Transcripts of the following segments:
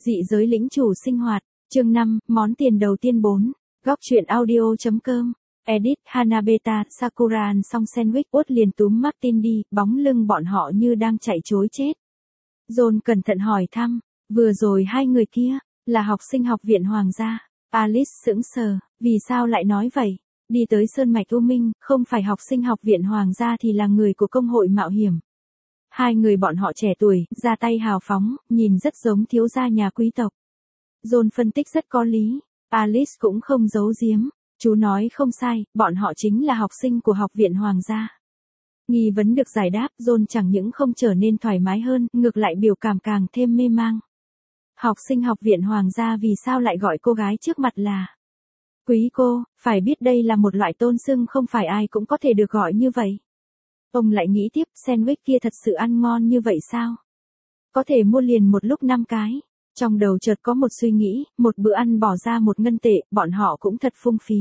Dị giới lĩnh chủ sinh hoạt, chương 5, món tiền đầu tiên 4. Góc truyện audio.com. Edit, Hanabeta, Sakura ăn xong sandwich uất liền túm Martin đi, bóng lưng bọn họ như đang chạy trối chết. John cẩn thận hỏi thăm, vừa rồi hai người kia, là học sinh học viện Hoàng gia. Alice sững sờ, vì sao lại nói vậy? Đi tới Sơn Mạch U Minh, không phải học sinh học viện Hoàng gia thì là người của công hội mạo hiểm. Hai người bọn họ trẻ tuổi, ra tay hào phóng, nhìn rất giống thiếu gia nhà quý tộc. John phân tích rất có lý, Alice cũng không giấu giếm, chú nói không sai, bọn họ chính là học sinh của học viện Hoàng gia. Nghi vấn được giải đáp, John chẳng những không trở nên thoải mái hơn, ngược lại biểu cảm càng thêm mê mang. Học sinh học viện Hoàng gia vì sao lại gọi cô gái trước mặt là quý cô, phải biết đây là một loại tôn xưng không phải ai cũng có thể được gọi như vậy. Ông lại nghĩ tiếp, sandwich kia thật sự ăn ngon như vậy sao? Có thể mua liền một lúc 5 cái. Trong đầu chợt có một suy nghĩ, một bữa ăn bỏ ra 1 ngân tệ, bọn họ cũng thật phung phí.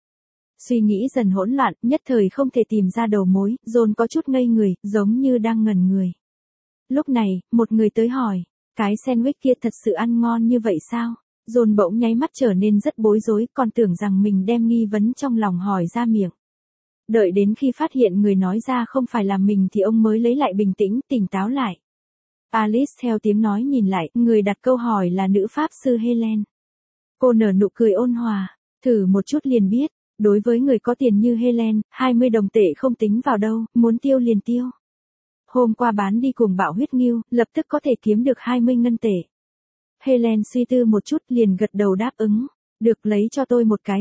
Suy nghĩ dần hỗn loạn, nhất thời không thể tìm ra đầu mối, John có chút ngây người, giống như đang ngẩn người. Lúc này, một người tới hỏi, cái sandwich kia thật sự ăn ngon như vậy sao? John bỗng nháy mắt trở nên rất bối rối, còn tưởng rằng mình đem nghi vấn trong lòng hỏi ra miệng. Đợi đến khi phát hiện người nói ra không phải là mình thì ông mới lấy lại bình tĩnh, tỉnh táo lại. Alice theo tiếng nói nhìn lại, người đặt câu hỏi là nữ pháp sư Helen. Cô nở nụ cười ôn hòa, thử một chút liền biết, đối với người có tiền như Helen, 20 đồng tệ không tính vào đâu, muốn tiêu liền tiêu. Hôm qua bán đi cùng Bạo Huyết Ngưu, lập tức có thể kiếm được 20 ngân tệ. Helen suy tư một chút liền gật đầu đáp ứng, được lấy cho tôi một cái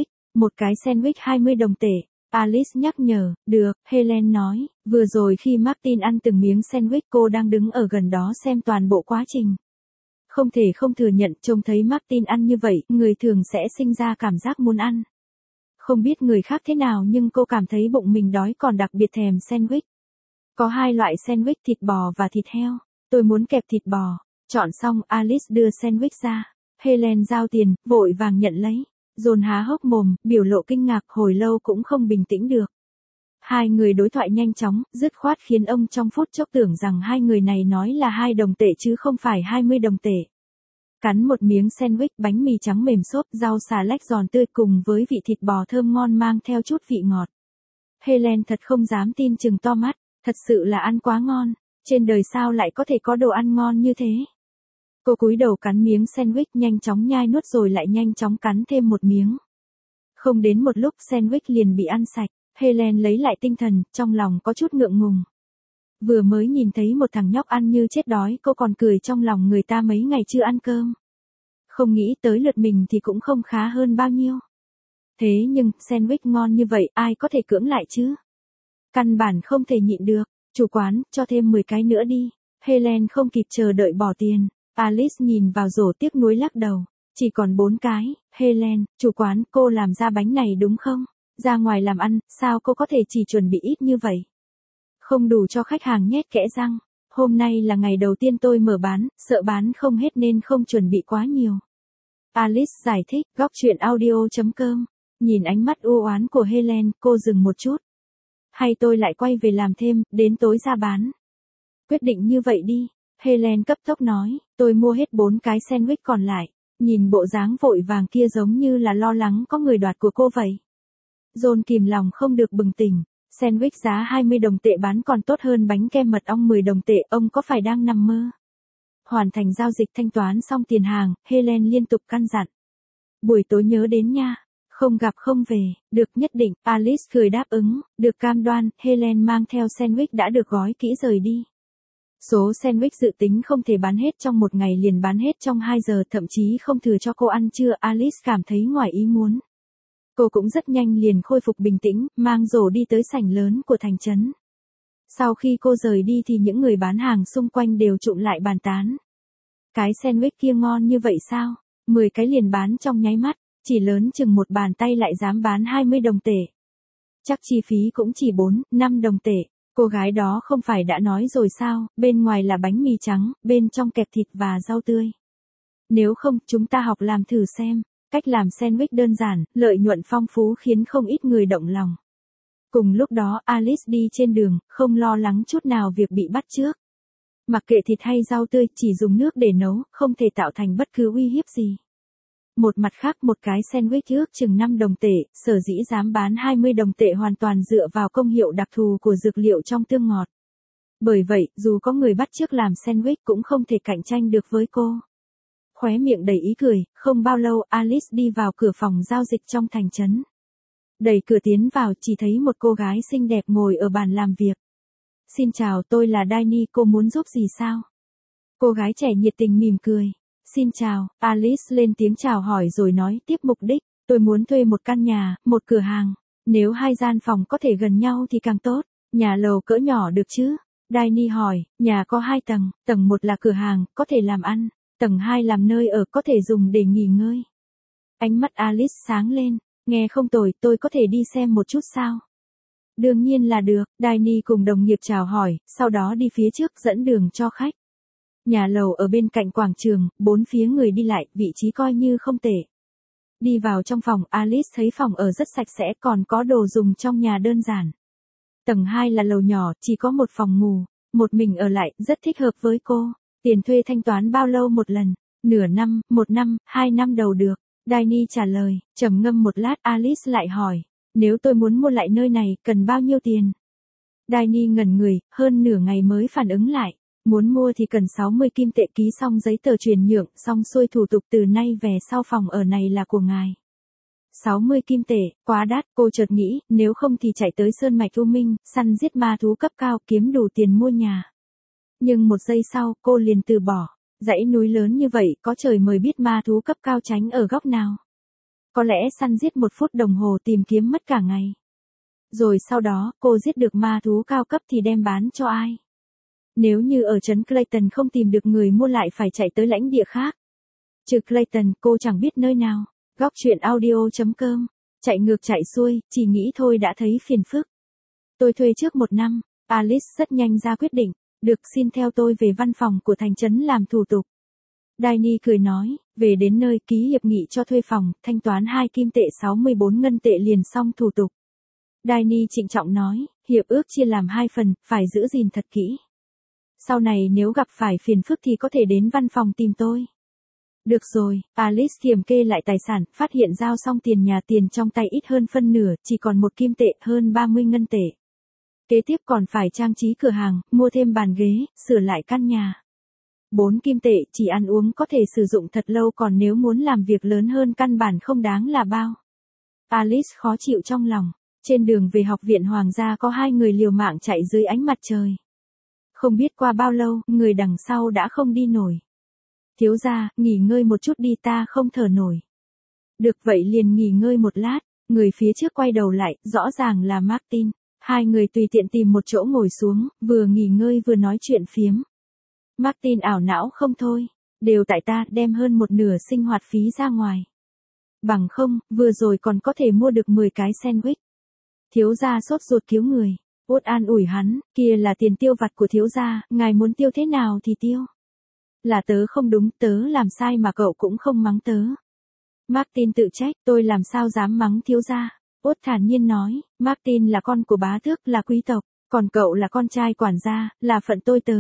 sandwich 20 đồng tệ. Alice nhắc nhở, được, Helen nói, vừa rồi khi Martin ăn từng miếng sandwich cô đang đứng ở gần đó xem toàn bộ quá trình. Không thể không thừa nhận trông thấy Martin ăn như vậy, người thường sẽ sinh ra cảm giác muốn ăn. Không biết người khác thế nào nhưng cô cảm thấy bụng mình đói còn đặc biệt thèm sandwich. Có 2 loại sandwich thịt bò và thịt heo, tôi muốn kẹp thịt bò. Chọn xong Alice đưa sandwich ra, Helen giao tiền, vội vàng nhận lấy. John há hốc mồm, biểu lộ kinh ngạc hồi lâu cũng không bình tĩnh được. Hai người đối thoại nhanh chóng, dứt khoát khiến ông trong phút chốc tưởng rằng hai người này nói là 2 đồng tệ chứ không phải 20 đồng tệ. Cắn một miếng sandwich, bánh mì trắng mềm xốp, rau xà lách giòn tươi cùng với vị thịt bò thơm ngon mang theo chút vị ngọt. Helen thật không dám tin chừng to mắt, thật sự là ăn quá ngon, trên đời sao lại có thể có đồ ăn ngon như thế. Cô cúi đầu cắn miếng sandwich nhanh chóng nhai nuốt rồi lại nhanh chóng cắn thêm một miếng. Không đến một lúc sandwich liền bị ăn sạch, Helen lấy lại tinh thần, trong lòng có chút ngượng ngùng. Vừa mới nhìn thấy một thằng nhóc ăn như chết đói cô còn cười trong lòng người ta mấy ngày chưa ăn cơm. Không nghĩ tới lượt mình thì cũng không khá hơn bao nhiêu. Thế nhưng, sandwich ngon như vậy ai có thể cưỡng lại chứ? Căn bản không thể nhịn được, chủ quán, cho thêm 10 cái nữa đi. Helen không kịp chờ đợi bỏ tiền. Alice nhìn vào rổ tiếc nuối lắc đầu, chỉ còn 4 cái, Helen, chủ quán, cô làm ra bánh này đúng không? Ra ngoài làm ăn, sao cô có thể chỉ chuẩn bị ít như vậy? Không đủ cho khách hàng nhét kẽ răng, hôm nay là ngày đầu tiên tôi mở bán, sợ bán không hết nên không chuẩn bị quá nhiều. Alice giải thích, góc truyện audio.com, nhìn ánh mắt u oán của Helen, cô dừng một chút. Hay tôi lại quay về làm thêm, đến tối ra bán. Quyết định như vậy đi. Helen cấp tốc nói, tôi mua hết 4 cái sandwich còn lại, nhìn bộ dáng vội vàng kia giống như là lo lắng có người đoạt của cô vậy. John kìm lòng không được bừng tỉnh, sandwich giá 20 đồng tệ bán còn tốt hơn bánh kem mật ong 10 đồng tệ, ông có phải đang nằm mơ? Hoàn thành giao dịch thanh toán xong tiền hàng, Helen liên tục căn dặn. Buổi tối nhớ đến nha, không gặp không về, được nhất định, Alice cười đáp ứng, được cam đoan, Helen mang theo sandwich đã được gói kỹ rời đi. Số sandwich dự tính không thể bán hết trong một ngày liền bán hết trong 2 giờ, thậm chí không thừa cho cô ăn trưa, Alice cảm thấy ngoài ý muốn. Cô cũng rất nhanh liền khôi phục bình tĩnh, mang rổ đi tới sảnh lớn của thành trấn. Sau khi cô rời đi thì những người bán hàng xung quanh đều trụm lại bàn tán. Cái sandwich kia ngon như vậy sao? 10 cái liền bán trong nháy mắt, chỉ lớn chừng một bàn tay lại dám bán 20 đồng tệ. Chắc chi phí cũng chỉ 4-5 đồng tệ. Cô gái đó không phải đã nói rồi sao, bên ngoài là bánh mì trắng, bên trong kẹp thịt và rau tươi. Nếu không, chúng ta học làm thử xem, cách làm sandwich đơn giản, lợi nhuận phong phú khiến không ít người động lòng. Cùng lúc đó, Alice đi trên đường, không lo lắng chút nào việc bị bắt chước. Mặc kệ thịt hay rau tươi, chỉ dùng nước để nấu, không thể tạo thành bất cứ uy hiếp gì. Một mặt khác, một cái sandwich ước chừng 5 đồng tệ, sở dĩ dám bán 20 đồng tệ hoàn toàn dựa vào công hiệu đặc thù của dược liệu trong tương ngọt. Bởi vậy, dù có người bắt chước làm sandwich cũng không thể cạnh tranh được với cô. Khóe miệng đầy ý cười, không bao lâu Alice đi vào cửa phòng giao dịch trong thành trấn. Đẩy cửa tiến vào, chỉ thấy một cô gái xinh đẹp ngồi ở bàn làm việc. Xin chào, tôi là Danny, cô muốn giúp gì sao? Cô gái trẻ nhiệt tình mỉm cười. Xin chào, Alice lên tiếng chào hỏi rồi nói tiếp mục đích. Tôi muốn thuê một căn nhà, một cửa hàng. Nếu hai gian phòng có thể gần nhau thì càng tốt. Nhà lầu cỡ nhỏ được chứ? Danny hỏi, nhà có 2 tầng, tầng 1 là cửa hàng, có thể làm ăn. Tầng 2 làm nơi ở, có thể dùng để nghỉ ngơi. Ánh mắt Alice sáng lên. Nghe không tồi, tôi có thể đi xem một chút sao? Đương nhiên là được, Danny cùng đồng nghiệp chào hỏi, sau đó đi phía trước dẫn đường cho khách. Nhà lầu ở bên cạnh quảng trường, 4 phía người đi lại, vị trí coi như không tệ. Đi vào trong phòng, Alice thấy phòng ở rất sạch sẽ, còn có đồ dùng trong nhà đơn giản. Tầng 2 là lầu nhỏ, chỉ có một phòng ngủ, một mình ở lại, rất thích hợp với cô. Tiền thuê thanh toán bao lâu một lần? Nửa năm, 1 năm, 2 năm đầu được. Danny trả lời, trầm ngâm một lát Alice lại hỏi, nếu tôi muốn mua lại nơi này, cần bao nhiêu tiền? Danny ngẩn người, hơn nửa ngày mới phản ứng lại, muốn mua thì cần 60 kim tệ, ký xong giấy tờ chuyển nhượng, xong xuôi thủ tục từ nay về sau phòng ở này là của ngài. 60 kim tệ, quá đắt, cô chợt nghĩ, nếu không thì chạy tới Sơn Mạch U Minh, săn giết ma thú cấp cao kiếm đủ tiền mua nhà. Nhưng một giây sau, cô liền từ bỏ. Dãy núi lớn như vậy, có trời mới biết ma thú cấp cao tránh ở góc nào. Có lẽ săn giết 1 phút đồng hồ tìm kiếm mất cả ngày. Rồi sau đó, cô giết được ma thú cao cấp thì đem bán cho ai? Nếu như ở trấn Clayton không tìm được người mua lại phải chạy tới lãnh địa khác. Trừ Clayton, cô chẳng biết nơi nào. Góc chuyện audio.com. Chạy ngược chạy xuôi, chỉ nghĩ thôi đã thấy phiền phức. Tôi thuê trước 1 năm, Alice rất nhanh ra quyết định. Được, xin theo tôi về văn phòng của thành trấn làm thủ tục. Danny cười nói, về đến nơi ký hiệp nghị cho thuê phòng, thanh toán 2 kim tệ 64 ngân tệ liền xong thủ tục. Danny trịnh trọng nói, hiệp ước chia làm 2 phần, phải giữ gìn thật kỹ. Sau này nếu gặp phải phiền phức thì có thể đến văn phòng tìm tôi. Được rồi, Alice kiểm kê lại tài sản, phát hiện giao xong tiền nhà, tiền trong tay ít hơn phân nửa, chỉ còn 1 kim tệ, hơn 30 ngân tệ. Kế tiếp còn phải trang trí cửa hàng, mua thêm bàn ghế, sửa lại căn nhà. 4 kim tệ, chỉ ăn uống có thể sử dụng thật lâu, còn nếu muốn làm việc lớn hơn căn bản không đáng là bao. Alice khó chịu trong lòng. Trên đường về học viện Hoàng gia có 2 người liều mạng chạy dưới ánh mặt trời. Không biết qua bao lâu, người đằng sau đã không đi nổi. Thiếu gia, nghỉ ngơi một chút đi, ta không thở nổi. Được vậy liền nghỉ ngơi một lát, người phía trước quay đầu lại, rõ ràng là Martin. 2 người tùy tiện tìm một chỗ ngồi xuống, vừa nghỉ ngơi vừa nói chuyện phiếm. Martin ảo não không thôi, đều tại ta đem hơn 1/2 sinh hoạt phí ra ngoài. Bằng không, vừa rồi còn có thể mua được 10 cái sandwich. Thiếu gia sốt ruột cứu người. Út an ủi hắn, kia là tiền tiêu vặt của thiếu gia, ngài muốn tiêu thế nào thì tiêu. Là tớ không đúng, tớ làm sai mà cậu cũng không mắng tớ. Martin tự trách, tôi làm sao dám mắng thiếu gia. Út thản nhiên nói, Martin là con của bá tước, là quý tộc, còn cậu là con trai quản gia, là phận tôi tớ.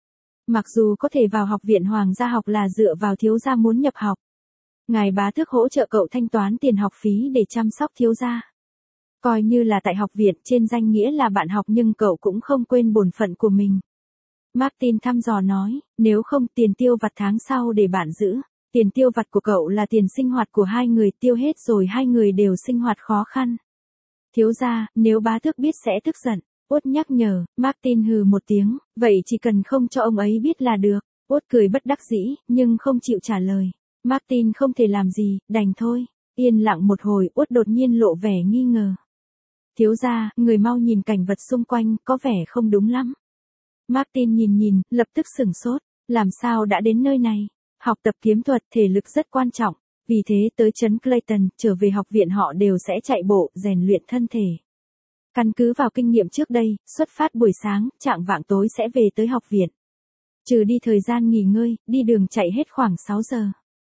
Mặc dù có thể vào học viện Hoàng gia học là dựa vào thiếu gia muốn nhập học. Ngài bá tước hỗ trợ cậu thanh toán tiền học phí để chăm sóc thiếu gia. Coi như là tại học viện, trên danh nghĩa là bạn học, nhưng cậu cũng không quên bổn phận của mình. Martin thăm dò nói, nếu không tiền tiêu vặt tháng sau để bạn giữ. Tiền tiêu vặt của cậu là tiền sinh hoạt của 2 người, tiêu hết rồi 2 người đều sinh hoạt khó khăn. Thiếu gia, nếu bá tước biết sẽ tức giận. Út nhắc nhở, Martin hừ một tiếng, vậy chỉ cần không cho ông ấy biết là được. Út cười bất đắc dĩ, nhưng không chịu trả lời. Martin không thể làm gì, đành thôi. Yên lặng một hồi, Út đột nhiên lộ vẻ nghi ngờ. Thiếu gia, người mau nhìn cảnh vật xung quanh, có vẻ không đúng lắm. Martin nhìn, lập tức sửng sốt, làm sao đã đến nơi này? Học tập kiếm thuật, thể lực rất quan trọng, vì thế tới trấn Clayton, trở về học viện họ đều sẽ chạy bộ, rèn luyện thân thể. Căn cứ vào kinh nghiệm trước đây, xuất phát buổi sáng, chạng vạng tối sẽ về tới học viện. Trừ đi thời gian nghỉ ngơi, đi đường chạy hết khoảng 6 giờ.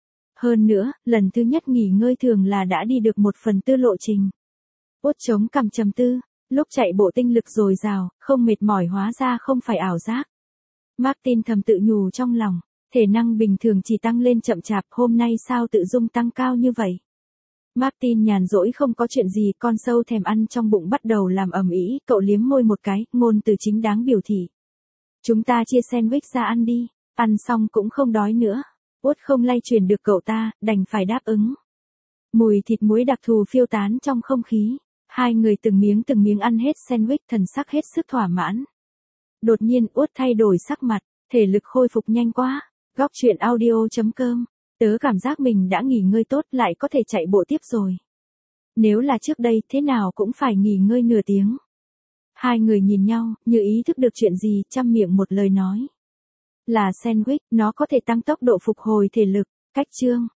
Hơn nữa, lần thứ nhất nghỉ ngơi thường là đã đi được 1/4 lộ trình. Út chống cằm trầm tư, lúc chạy bộ tinh lực dồi dào, không mệt mỏi hóa ra không phải ảo giác. Martin thầm tự nhủ trong lòng. Thể năng bình thường chỉ tăng lên chậm chạp, hôm nay sao tự dung tăng cao như vậy? Martin nhàn rỗi không có chuyện gì, con sâu thèm ăn trong bụng bắt đầu làm ầm ĩ, cậu liếm môi một cái, ngôn từ chính đáng biểu thị. Chúng ta chia sandwich ra ăn đi, ăn xong cũng không đói nữa. Út không lay chuyển được cậu ta, đành phải đáp ứng. Mùi thịt muối đặc thù phiêu tán trong không khí. Hai người từng miếng ăn hết sandwich, thần sắc hết sức thỏa mãn. Đột nhiên Út thay đổi sắc mặt, thể lực khôi phục nhanh quá. Góc truyện audio.com. Tớ cảm giác mình đã nghỉ ngơi tốt, lại có thể chạy bộ tiếp rồi. Nếu là trước đây, thế nào cũng phải nghỉ ngơi nửa tiếng. Hai người nhìn nhau, như ý thức được chuyện gì, trăm miệng một lời nói. Là sandwich, nó có thể tăng tốc độ phục hồi thể lực. Cách chương.